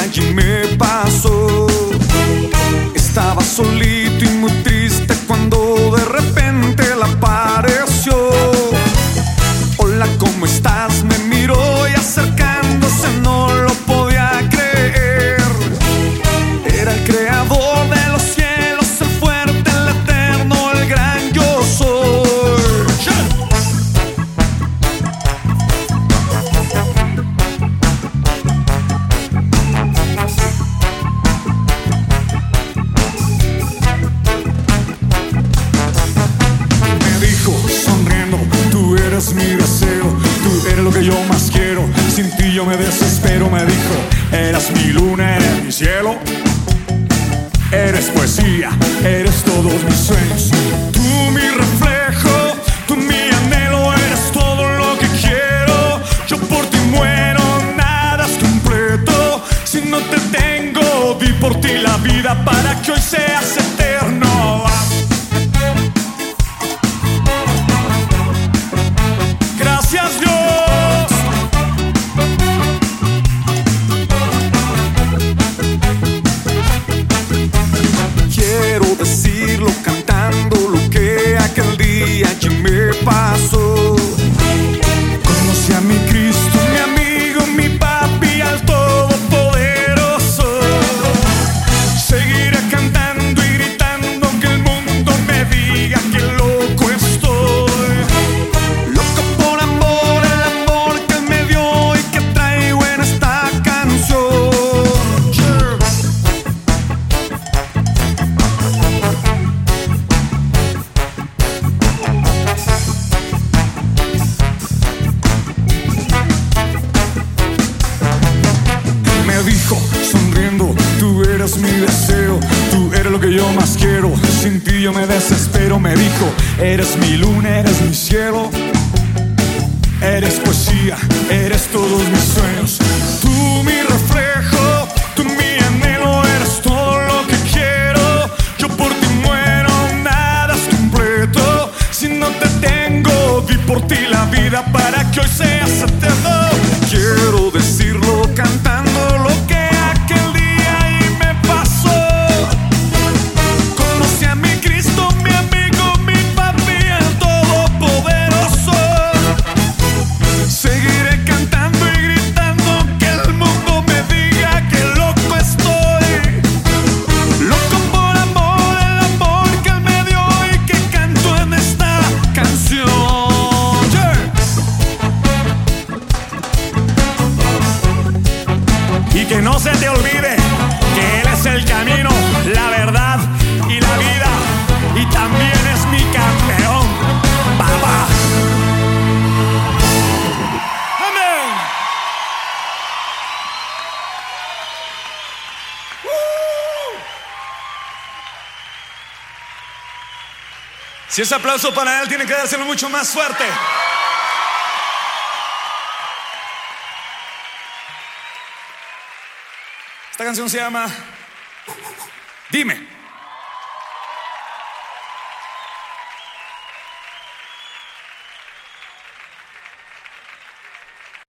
allí me pasó. Estaba solito y muy triste cuando de repente él apareció. Hola, ¿cómo estás? Me miró y acercándose no lo podía creer. Era el creador de los cielos, el fuerte, el eterno, el gran yo soy. Me dijo sonriendo, tú eres mi deseo, tú eres lo que yo más quiero, sin ti yo me desespero. Me dijo, eres mi luna, eres mi cielo, eres poesía, eres todos mis sueños. Tú mi reflejo, tú mi anhelo, eres todo lo que quiero. Yo por ti muero, nada es completo si no te tengo. Di por ti la vida para que hoy seas eterno. Gracias, Dios. Quiero decirlo cantando lo que aquel día allí me pasó. Conocí a mi Cristo, mi amigo, mi papi, al Todopoderoso. Seguiré cantando y gritando aunque el mundo me diga que loco estoy. Loco por amor, el amor que él me dio y que traigo en esta canción. Me dijo sonriendo, tú eres mi deseo, tú eres lo que yo más quiero, sin ti yo me desespero. Me dijo, eres mi luna, eres mi cielo, eres poesía, eres todos mis sueños. Tú mi reflejo, tú mi anhelo, eres todo lo que quiero. Yo por ti muero, nada es completo si no te tengo. Di por ti la vida para que hoy seas eterno. Quiero decirlo cantando lo que aquel día ahí me pasó. Conocí a mi Cristo, mi amigo, mi papi, el Todopoderoso. Seguiré cantando y gritando que el mundo me diga que loco estoy. Loco por amor, el amor que él me dio y que canto en esta canción. Y que no se te olvide que Él es el camino, la verdad y la vida. Y también es mi campeón, papá. Amén. Si ese aplauso para Él, tiene que dárselo mucho más fuerte. Esta canción se llama Dime.